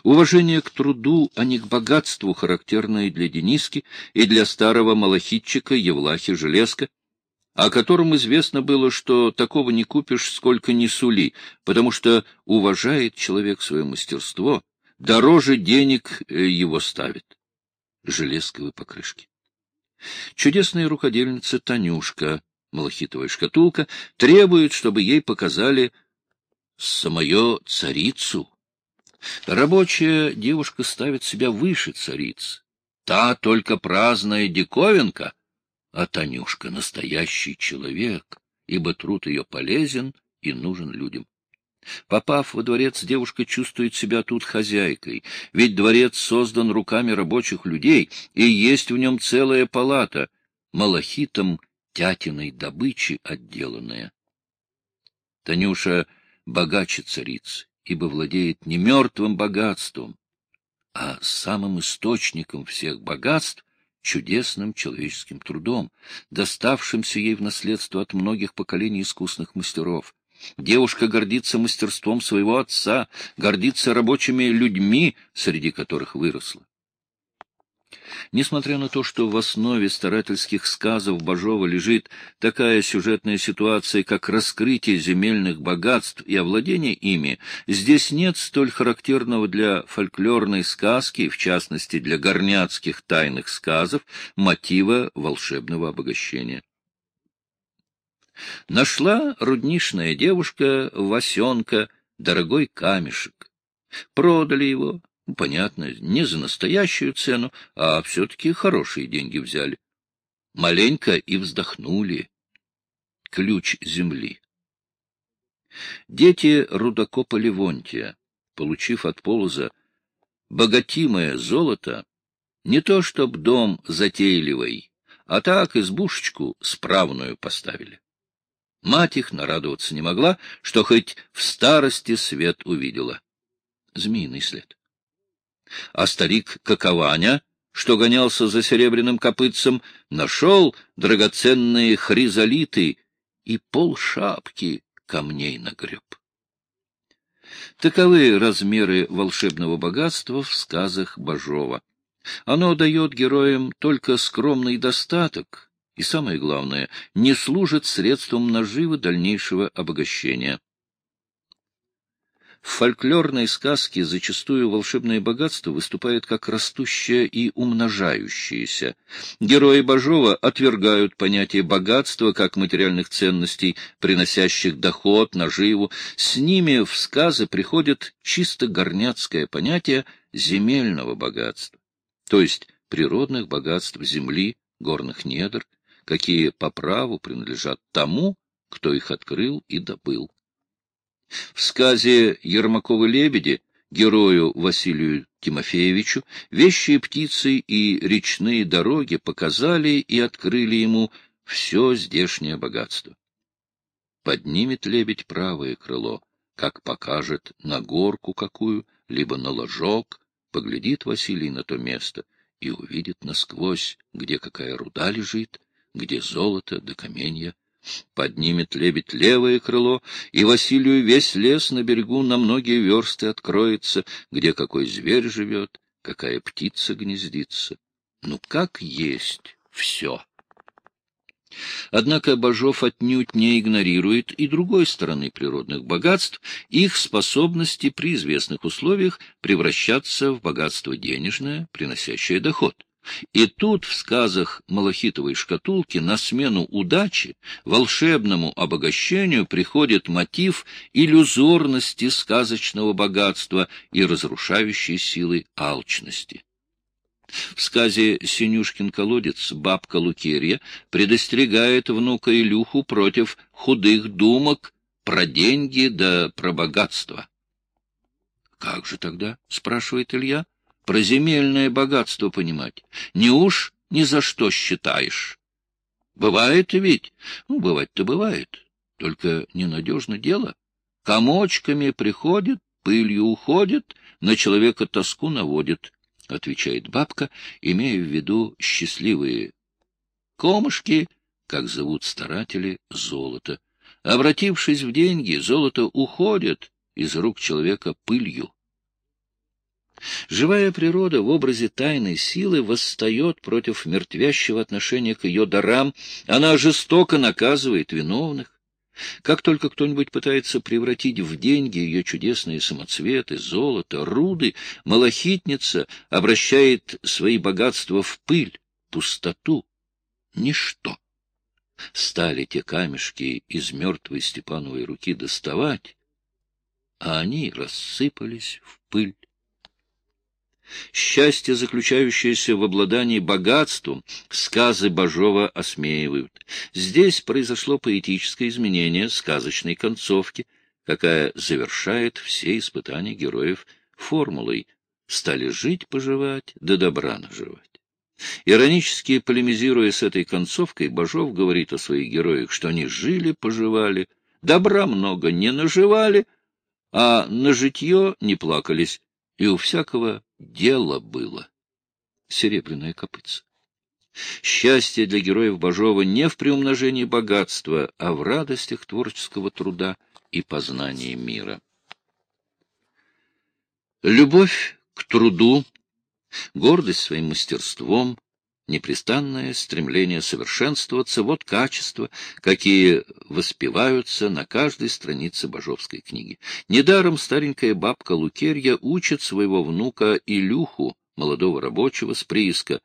Уважение к труду, а не к богатству, характерное и для Дениски, и для старого малахитчика Евлахи Железка, о котором известно было, что такого не купишь, сколько ни сули, потому что уважает человек свое мастерство, дороже денег его ставит. Железковой покрышки. Чудесная рукодельница Танюшка, малахитовая шкатулка, требует, чтобы ей показали самую царицу. Рабочая девушка ставит себя выше цариц. Та только праздная диковинка, а Танюшка — настоящий человек, ибо труд ее полезен и нужен людям. Попав во дворец, девушка чувствует себя тут хозяйкой, ведь дворец создан руками рабочих людей, и есть в нем целая палата, малахитом тятиной добычи отделанная. Танюша богаче цариц, ибо владеет не мертвым богатством, а самым источником всех богатств — чудесным человеческим трудом, доставшимся ей в наследство от многих поколений искусных мастеров. Девушка гордится мастерством своего отца, гордится рабочими людьми, среди которых выросла. Несмотря на то, что в основе старательских сказов Бажова лежит такая сюжетная ситуация, как раскрытие земельных богатств и овладение ими, здесь нет столь характерного для фольклорной сказки, в частности для горняцких тайных сказов, мотива волшебного обогащения. Нашла рудничная девушка Васенка дорогой камешек. Продали его. Понятно, не за настоящую цену, а все-таки хорошие деньги взяли. Маленько и вздохнули. Ключ земли. Дети рудокопа Левонтия, получив от Полоза богатимое золото, не то чтоб дом затейливый, а так избушечку справную поставили. Мать их нарадоваться не могла, что хоть в старости свет увидела. Змеиный след. А старик Какованя, что гонялся за серебряным копытцем, нашел драгоценные хризолиты и полшапки камней нагреб. Таковы размеры волшебного богатства в сказах Бажова. Оно дает героям только скромный достаток, и, самое главное, не служит средством наживы дальнейшего обогащения. В фольклорной сказке зачастую волшебное богатство выступает как растущее и умножающееся. Герои Бажова отвергают понятие богатства как материальных ценностей, приносящих доход, наживу. С ними в сказы приходит чисто горняцкое понятие земельного богатства, то есть природных богатств земли, горных недр, какие по праву принадлежат тому, кто их открыл и добыл. В сказе «Ермаковы-лебеди» герою Василию Тимофеевичу вещие птицы и речные дороги показали и открыли ему все здешнее богатство. Поднимет лебедь правое крыло, как покажет на горку какую, либо на ложок, поглядит Василий на то место и увидит насквозь, где какая руда лежит, где золото да каменья. Поднимет лебедь левое крыло, и Василию весь лес на берегу на многие версты откроется, где какой зверь живет, какая птица гнездится. Ну, как есть все. Однако Бажов отнюдь не игнорирует и другой стороны природных богатств, их способности при известных условиях превращаться в богатство денежное, приносящее доход. И тут в сказах «Малахитовой шкатулки» на смену удачи, волшебному обогащению приходит мотив иллюзорности сказочного богатства и разрушающей силы алчности. В сказе «Синюшкин колодец» бабка Лукерья предостерегает внука Илюху против худых думок про деньги да про богатство. — Как же тогда, — спрашивает Илья, — про земельное богатство понимать? Неуж ни за что считаешь? Бывает ведь? Ну, бывать-то бывает, только ненадежно дело. Комочками приходит, пылью уходит, на человека тоску наводит, — отвечает бабка, имея в виду счастливые комышки, как зовут старатели, золото. Обратившись в деньги, золото уходит из рук человека пылью. Живая природа в образе тайной силы восстает против мертвящего отношения к ее дарам, она жестоко наказывает виновных. Как только кто-нибудь пытается превратить в деньги ее чудесные самоцветы, золото, руды, малахитница обращает свои богатства в пыль, пустоту, ничто. Стали те камешки из мертвой Степановой руки доставать, а они рассыпались в пыль. Счастье, заключающееся в обладании богатством, сказы Бажова осмеивают. Здесь произошло поэтическое изменение сказочной концовки, какая завершает все испытания героев формулой «стали жить-поживать, да добра наживать». Иронически полемизируя с этой концовкой, Бажов говорит о своих героях, что они жили-поживали, добра много не наживали, а на житье не плакались, и у всякого дело было. Серебряное копытце. Счастье для героев Бажова не в приумножении богатства, а в радостях творческого труда и познании мира. Любовь к труду, гордость своим мастерством, непрестанное стремление совершенствоваться — вот качества, какие воспеваются на каждой странице бажовской книги. Недаром старенькая бабка Лукерья учит своего внука Илюху, молодого рабочего, с прииска: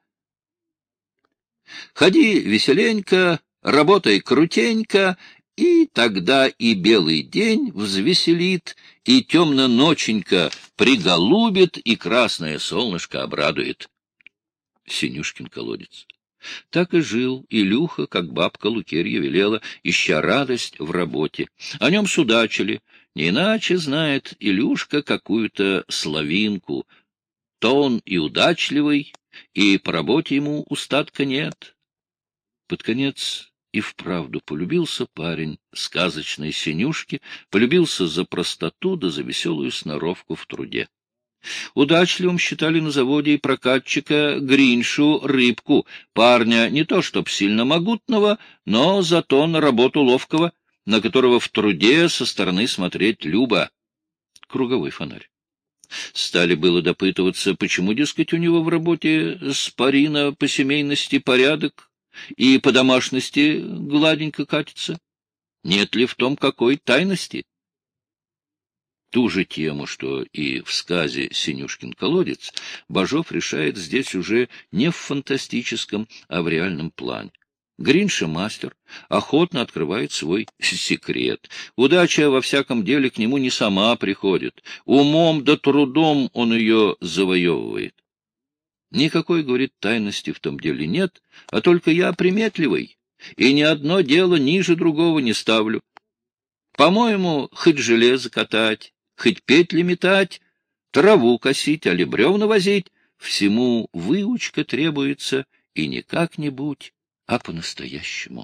«Ходи веселенько, работай крутенько, и тогда и белый день взвеселит, и темно-ноченько приголубит, и красное солнышко обрадует». Синюшкин колодец. Так и жил Илюха, как бабка Лукерья велела, ища радость в работе. О нем судачили. Не иначе знает Илюшка какую-то славинку. То он и удачливый, и по работе ему устатка нет. Под конец и вправду полюбился парень сказочной Синюшки, полюбился за простоту да за веселую сноровку в труде. Удачливым считали на заводе и прокатчика Гриншу Рыбку, парня не то чтоб сильно могутного, но зато на работу ловкого, на которого в труде со стороны смотреть любо. Круговой фонарь. Стали было допытываться, почему, дескать, у него в работе спарина по семейности порядок и по домашности гладенько катится. Нет ли в том какой тайности? Ту же тему, что и в сказе «Синюшкин колодец», Бажов решает здесь уже не в фантастическом, а в реальном плане. Гринша-мастер охотно открывает свой секрет. Удача во всяком деле к нему не сама приходит. Умом да трудом он ее завоевывает. Никакой, говорит, тайности в том деле нет, а только я приметливый, и ни одно дело ниже другого не ставлю. По-моему, хоть железо катать, хоть петли метать, траву косить, али бревна возить, всему выучка требуется, и не как-нибудь, а по-настоящему.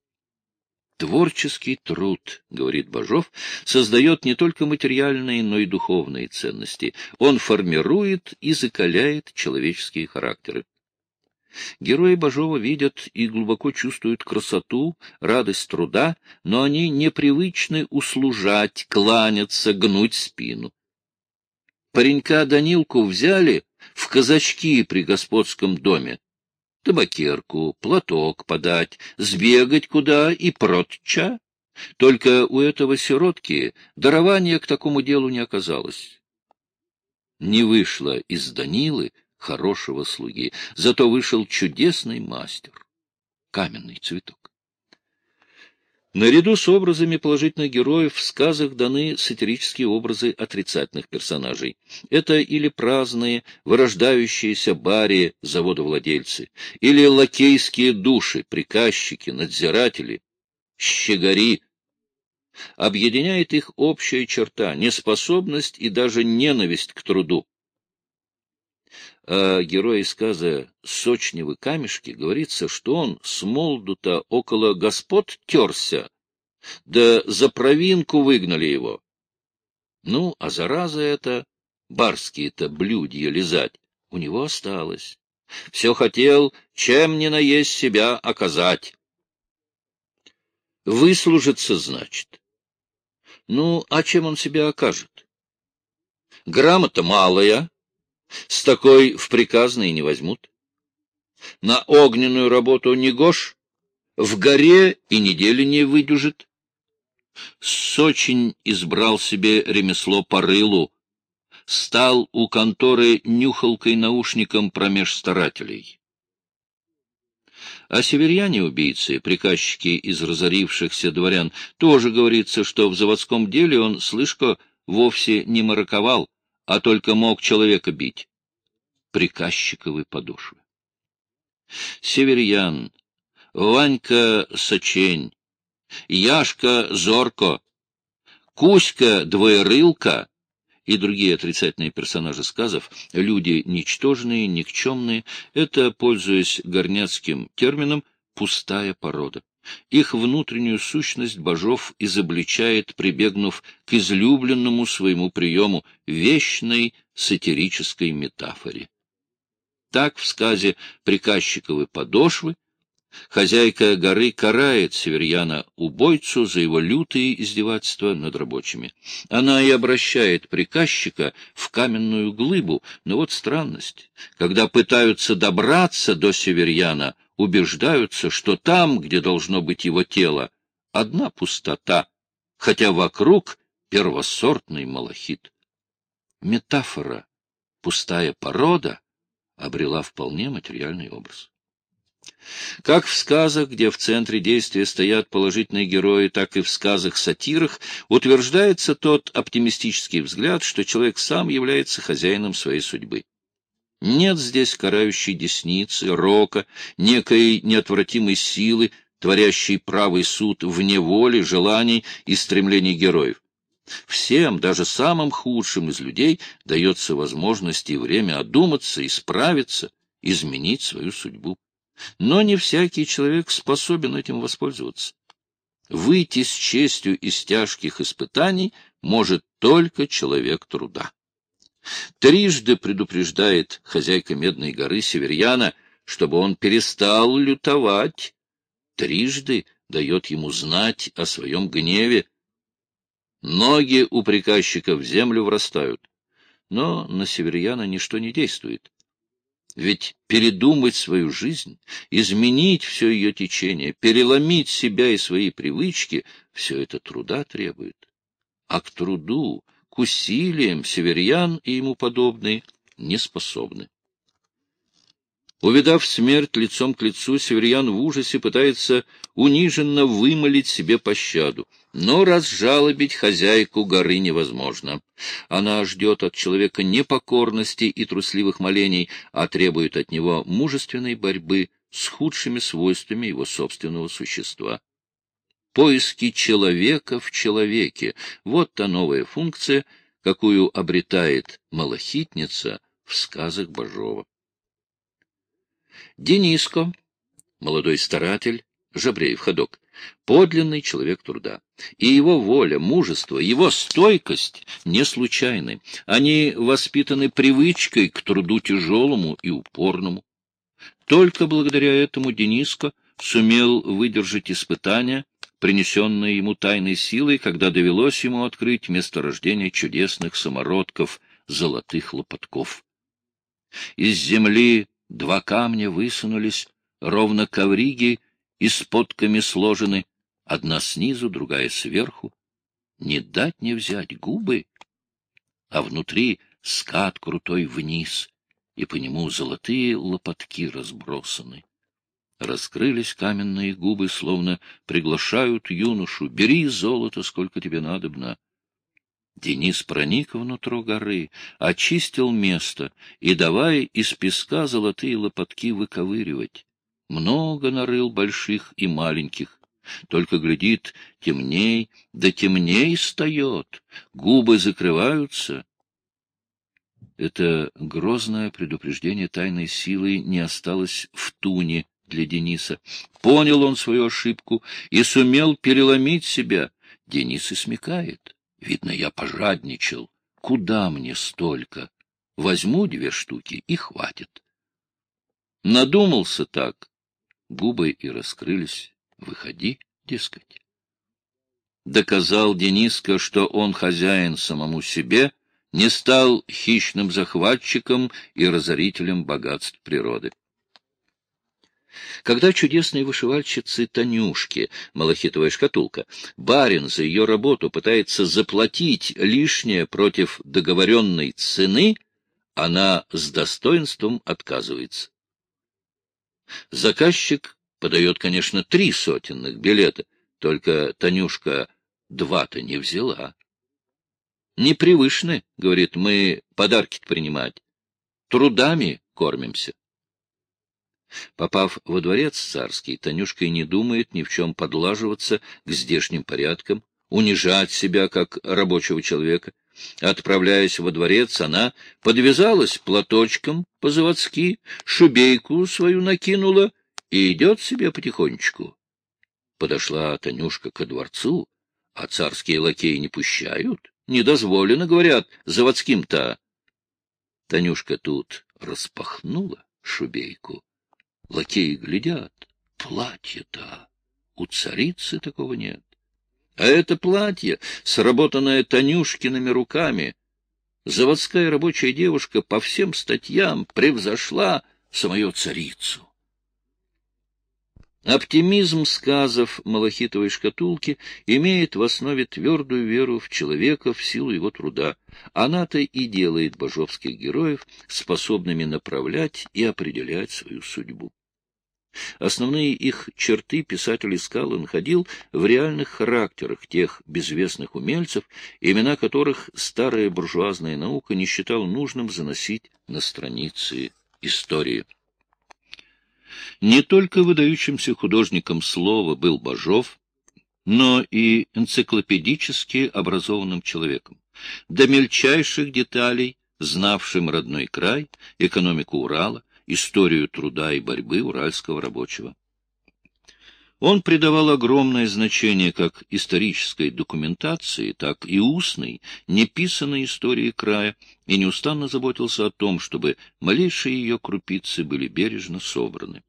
Творческий труд, говорит Бажов, создает не только материальные, но и духовные ценности. Он формирует и закаляет человеческие характеры. Герои Бажова видят и глубоко чувствуют красоту, радость труда, но они непривычны услужать, кланяться, гнуть спину. Паренька Данилку взяли в казачки при господском доме. Табакерку, платок подать, сбегать куда и проча. Только у этого сиротки дарования к такому делу не оказалось. Не вышло из Данилы хорошего слуги, зато вышел чудесный мастер, каменный цветок. Наряду с образами положительных героев в сказах даны сатирические образы отрицательных персонажей. Это или праздные, вырождающиеся бари, заводовладельцы, или лакейские души, приказчики, надзиратели, щегари. Объединяет их общая черта — неспособность и даже ненависть к труду. О герое сказа «Сочневы камешки» говорится, что он с молоду-то около господ терся, да за провинку выгнали его. Ну, а зараза эта, барские-то блюдья лизать, у него осталось. Все хотел, чем ни наесть себя оказать. Выслужиться, значит. Ну, а чем он себя окажет? Грамота малая, С такой в приказные не возьмут. На огненную работу не гож, в горе и недели не выдюжит. Сочинь избрал себе ремесло по рылу, стал у конторы нюхалкой-наушником промеж старателей. О северяне-убийце, приказчике из разорившихся дворян, тоже говорится, что в заводском деле он, слышко, вовсе не мараковал, а только мог человека бить. Приказчиковы подошвы. Северян, Ванька Сочень, Яшка Зорко, Кузька Двоерылка и другие отрицательные персонажи сказов, люди ничтожные, никчемные, это, пользуясь горняцким термином, пустая порода. Их внутреннюю сущность Бажов изобличает, прибегнув к излюбленному своему приему — вечной сатирической метафоре. Так в сказе «Приказчиковы подошвы» хозяйка горы карает северяна-убойцу за его лютые издевательства над рабочими. Она и обращает приказчика в каменную глыбу, но вот странность. Когда пытаются добраться до северяна, убеждаются, что там, где должно быть его тело, одна пустота, хотя вокруг первосортный малахит. Метафора «пустая порода» обрела вполне материальный образ. Как в сказах, где в центре действия стоят положительные герои, так и в сказах-сатирах утверждается тот оптимистический взгляд, что человек сам является хозяином своей судьбы. Нет здесь карающей десницы, рока, некой неотвратимой силы, творящей правый суд вне воли, желаний и стремлений героев. Всем, даже самым худшим из людей, дается возможность и время одуматься, исправиться, изменить свою судьбу. Но не всякий человек способен этим воспользоваться. Выйти с честью из тяжких испытаний может только человек труда. Трижды предупреждает хозяйка Медной горы северяна, чтобы он перестал лютовать. Трижды дает ему знать о своем гневе. Ноги у приказчика в землю врастают, но на северяна ничто не действует. Ведь передумать свою жизнь, изменить все ее течение, переломить себя и свои привычки — все это труда требует. А к труду, к усилиям северян и ему подобные не способны. Увидав смерть лицом к лицу, северян в ужасе пытается униженно вымолить себе пощаду. Но разжалобить хозяйку горы невозможно. Она ждет от человека не покорности и трусливых молений, а требует от него мужественной борьбы с худшими свойствами его собственного существа. Поиски человека в человеке — вот та новая функция, какую обретает малахитница в сказах Бажова. Дениско, молодой старатель, Жабреев ходок, подлинный человек труда. И его воля, мужество, его стойкость не случайны. Они воспитаны привычкой к труду тяжелому и упорному. Только благодаря этому Дениско сумел выдержать испытания, принесенные ему тайной силой, когда довелось ему открыть месторождение чудесных самородков золотых лопатков. Из земли 2 камня высунулись, ровно ковриги, и с подками сложены, одна снизу, другая сверху. Не дать не взять губы, а внутри скат крутой вниз, и по нему золотые лопатки разбросаны. Раскрылись каменные губы, словно приглашают юношу: «Бери золото, сколько тебе надобно». Денис проник внутрь горы, очистил место и давай из песка золотые лопатки выковыривать. Много нарыл больших и маленьких. Только глядит, темней, да темней встает, губы закрываются. Это грозное предупреждение тайной силы не осталось в туне для Дениса. Понял он свою ошибку и сумел переломить себя. Денис и смекает. Видно, я пожадничал. Куда мне столько? Возьму 2 штуки и хватит. Надумался так. Губы и раскрылись. Выходи, дескать. Доказал Дениска, что он хозяин самому себе, не стал хищным захватчиком и разорителем богатств природы. Когда чудесной вышивальщице Танюшке, малахитовая шкатулка, барин за ее работу пытается заплатить лишнее против договоренной цены, она с достоинством отказывается. Заказчик подает, конечно, 3 сотенных билета, только Танюшка 2-то не взяла. Не превышены, говорит, мы подарки принимать, трудами кормимся. Попав во дворец царский, Танюшка и не думает ни в чем подлаживаться к здешним порядкам, унижать себя как рабочего человека. Отправляясь во дворец, она подвязалась платочком по-заводски, шубейку свою накинула и идет себе потихонечку. Подошла Танюшка ко дворцу, а царские лакеи не пущают, не дозволено, говорят, заводским-то. Танюшка тут распахнула шубейку. Лакеи глядят, платье-то у царицы такого нет. А это платье, сработанное Танюшкиными руками, заводская рабочая девушка по всем статьям превзошла самую царицу. Оптимизм сказов малахитовой шкатулки имеет в основе твердую веру в человека в силу его труда. Она-то и делает бажовских героев способными направлять и определять свою судьбу. Основные их черты писатель искал и находил в реальных характерах тех безвестных умельцев, имена которых старая буржуазная наука не считала нужным заносить на страницы истории. Не только выдающимся художником слова был Бажов, но и энциклопедически образованным человеком, до мельчайших деталей знавшим родной край, экономику Урала, историю труда и борьбы уральского рабочего. Он придавал огромное значение как исторической документации, так и устной, неписанной истории края, и неустанно заботился о том, чтобы малейшие ее крупицы были бережно собраны.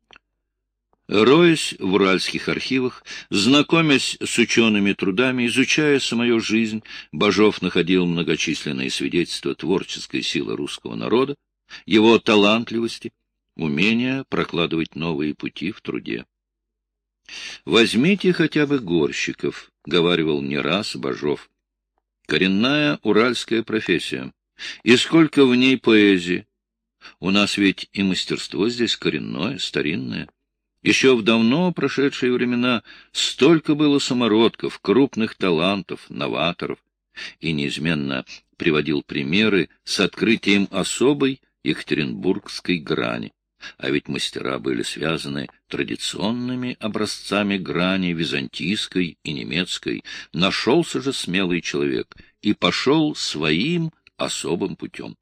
Роясь в уральских архивах, знакомясь с учеными трудами, изучая самую жизнь, Бажов находил многочисленные свидетельства творческой силы русского народа, его талантливости, умения прокладывать новые пути в труде. «Возьмите хотя бы горщиков», — говаривал не раз Бажов. «Коренная уральская профессия. И сколько в ней поэзии. У нас ведь и мастерство здесь коренное, старинное. Еще в давно прошедшие времена столько было самородков, крупных талантов, новаторов». И неизменно приводил примеры с открытием особой екатеринбургской грани. А ведь мастера были связаны традиционными образцами грани византийской и немецкой. Нашелся же смелый человек и пошел своим особым путем.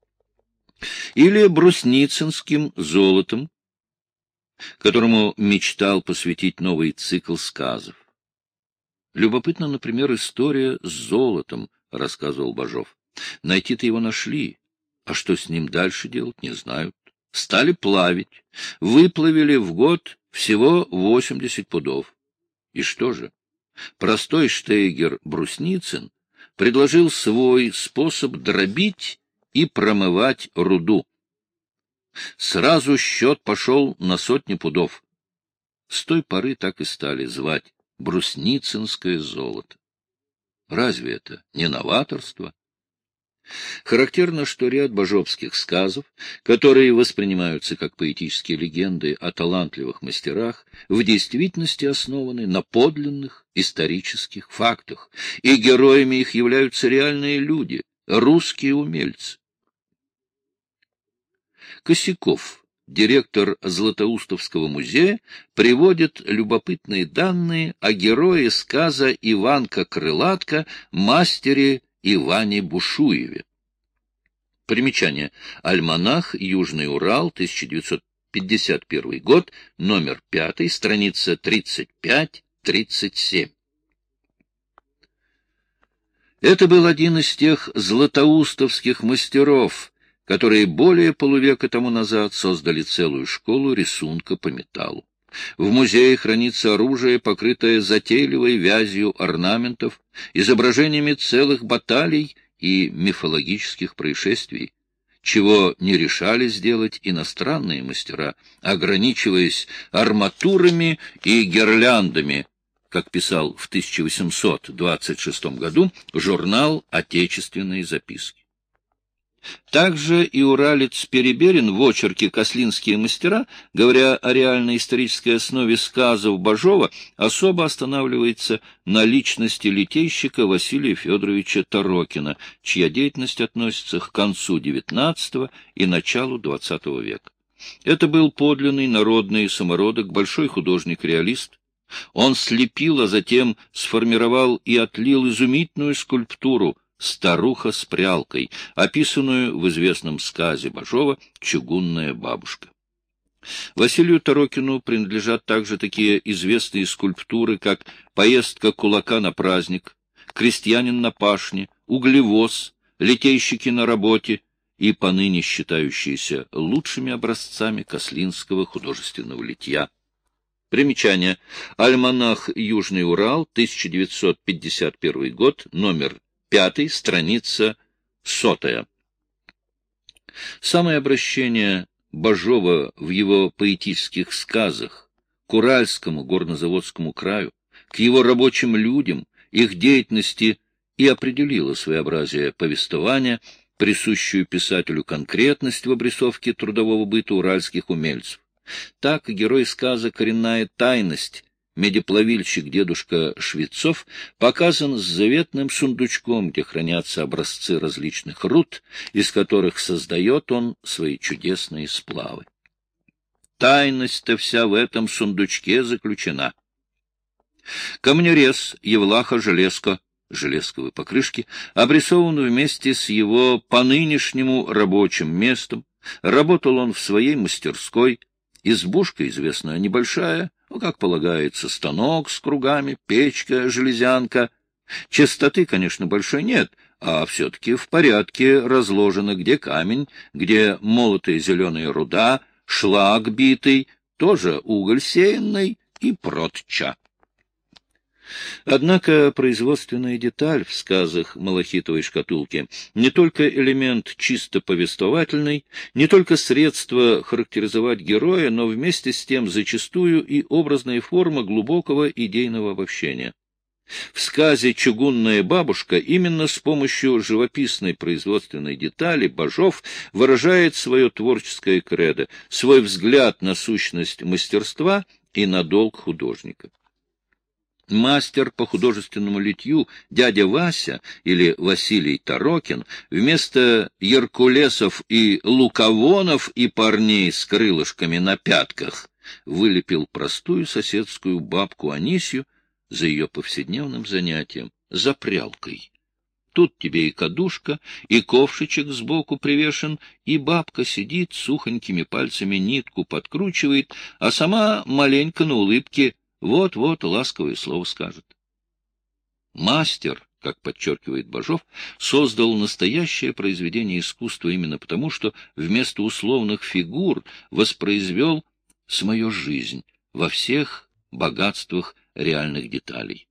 Или брусницынским золотом, которому мечтал посвятить новый цикл сказов. Любопытна, например, история с золотом, рассказывал Бажов. Найти-то его нашли, а что с ним дальше делать, не знают. Стали плавить, выплавили в год всего 80 пудов. И что же? Простой штейгер Брусницын предложил свой способ дробить и промывать руду. Сразу счет пошел на 100 пудов. С той поры так и стали звать брусницынское золото. Разве это не новаторство? Характерно, что ряд бажовских сказов, которые воспринимаются как поэтические легенды о талантливых мастерах, в действительности основаны на подлинных исторических фактах, и героями их являются реальные люди, русские умельцы. Косяков, директор Златоустовского музея, приводит любопытные данные о герое сказа Иванка-Крылатка, мастере Иване Бушуеве. Примечание. Альманах, Южный Урал, 1951 год, номер 5, страница 35-37. Это был один из тех златоустовских мастеров, которые более полувека тому назад создали целую школу рисунка по металлу. В музее хранится оружие, покрытое затейливой вязью орнаментов, изображениями целых баталий и мифологических происшествий, чего не решали сделать иностранные мастера, ограничиваясь арматурами и гирляндами, как писал в 1826 году журнал «Отечественные записки». Также и уралец Переберин в очерке «Кослинские мастера», говоря о реальной исторической основе сказов Бажова, особо останавливается на личности литейщика Василия Федоровича Тарокина, чья деятельность относится к концу XIX и началу XX века. Это был подлинный народный самородок, большой художник-реалист. Он слепил, а затем сформировал и отлил изумительную скульптуру «Старуха с прялкой», описанную в известном сказе Бажова «Чугунная бабушка». Василию Тарокину принадлежат также такие известные скульптуры, как «Поездка кулака на праздник», «Крестьянин на пашне», «Углевоз», «Литейщики на работе» и поныне считающиеся лучшими образцами кослинского художественного литья. Примечание. Альманах «Южный Урал», 1951 год, номер 5, страница 100. Самое обращение Бажова в его поэтических сказах к Уральскому горнозаводскому краю, к его рабочим людям, их деятельности и определило своеобразие повествования, присущую писателю конкретность в обрисовке трудового быта уральских умельцев. Так герой сказа «Коренная тайность», медиплавильщик дедушка Швецов, показан с заветным сундучком, где хранятся образцы различных руд, из которых создает он свои чудесные сплавы. Тайность-то вся в этом сундучке заключена. Камнерез Евлаха Железко, железковой покрышки, обрисован вместе с его по нынешнему рабочим местом. Работал он в своей мастерской. Избушка, известная, небольшая, как полагается, станок с кругами, печка, железянка. Чистоты, конечно, большой нет, а все-таки в порядке разложено, где камень, где молотая зеленая руда, шлак битый, тоже уголь сеянный и прочее. Однако производственная деталь в сказах «Малахитовой шкатулки» не только элемент чисто повествовательный, не только средство характеризовать героя, но вместе с тем зачастую и образная форма глубокого идейного обобщения. В сказе «Чугунная бабушка» именно с помощью живописной производственной детали Бажов выражает свое творческое кредо, свой взгляд на сущность мастерства и на долг художника. Мастер по художественному литью дядя Вася или Василий Тарокин вместо Геркулесов и Луковонов и парней с крылышками на пятках вылепил простую соседскую бабку Анисью за ее повседневным занятием — за прялкой. Тут тебе и кадушка, и ковшичек сбоку привешен, и бабка сидит, сухонькими пальцами нитку подкручивает, а сама маленько на улыбке вот-вот ласковое слово скажет. Мастер, как подчеркивает Бажов, создал настоящее произведение искусства именно потому, что вместо условных фигур воспроизвел самую жизнь во всех богатствах реальных деталей.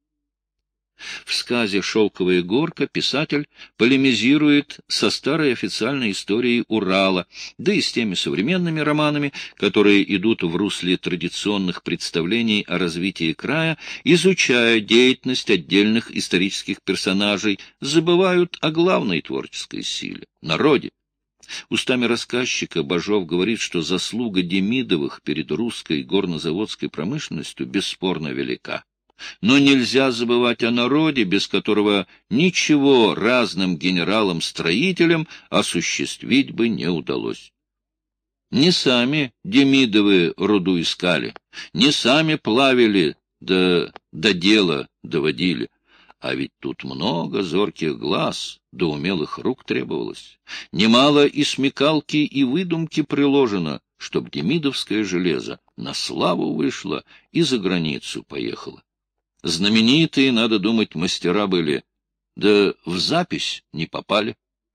В сказе «Шелковая горка» писатель полемизирует со старой официальной историей Урала, да и с теми современными романами, которые идут в русле традиционных представлений о развитии края, изучая деятельность отдельных исторических персонажей, забывают о главной творческой силе — народе. Устами рассказчика Бажов говорит, что заслуга Демидовых перед русской горнозаводской промышленностью бесспорно велика. Но нельзя забывать о народе, без которого ничего разным генералам-строителям осуществить бы не удалось. Не сами Демидовы руду искали, не сами плавили, да до дела доводили. А ведь тут много зорких глаз, да умелых рук требовалось. Немало и смекалки, и выдумки приложено, чтоб демидовское железо на славу вышло и за границу поехало. Знаменитые, надо думать, мастера были, да в запись не попали.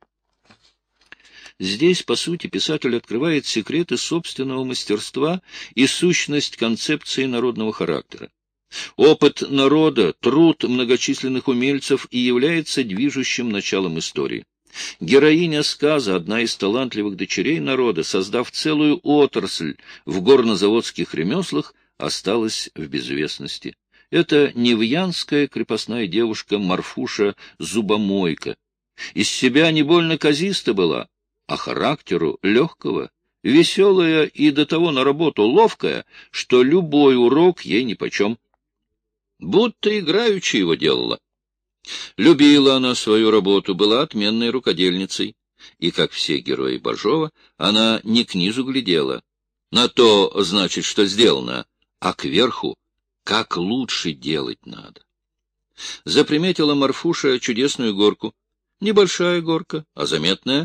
Здесь, по сути, писатель открывает секреты собственного мастерства и сущность концепции народного характера. Опыт народа, труд многочисленных умельцев и является движущим началом истории. Героиня сказа, одна из талантливых дочерей народа, создав целую отрасль в горнозаводских ремеслах, осталась в безвестности. Это невьянская крепостная девушка Марфуша Зубомойка. Из себя не больно казиста была, а характеру легкого, веселая и до того на работу ловкая, что любой урок ей нипочем. Будто играючи его делала. Любила она свою работу, была отменной рукодельницей. И, как все герои Бажова, она не к низу глядела. На то, значит, что сделано, а кверху, как лучше делать надо. Заприметила Марфуша чудесную горку. Небольшая горка, а заметная.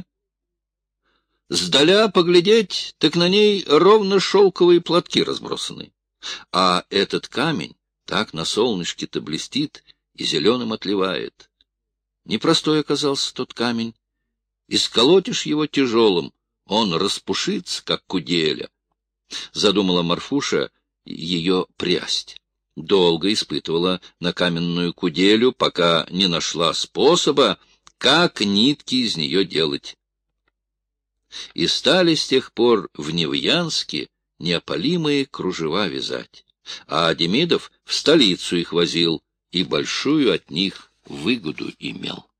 Сдаля поглядеть, так на ней ровно шелковые платки разбросаны. А этот камень так на солнышке-то блестит и зеленым отливает. Непростой оказался тот камень. Исколотишь его тяжелым, он распушится, как куделя. Задумала Марфуша ее прясть. Долго испытывала на каменную куделю, пока не нашла способа, как нитки из нее делать. И стали с тех пор в Невьянске неопалимые кружева вязать. А Демидов в столицу их возил и большую от них выгоду имел.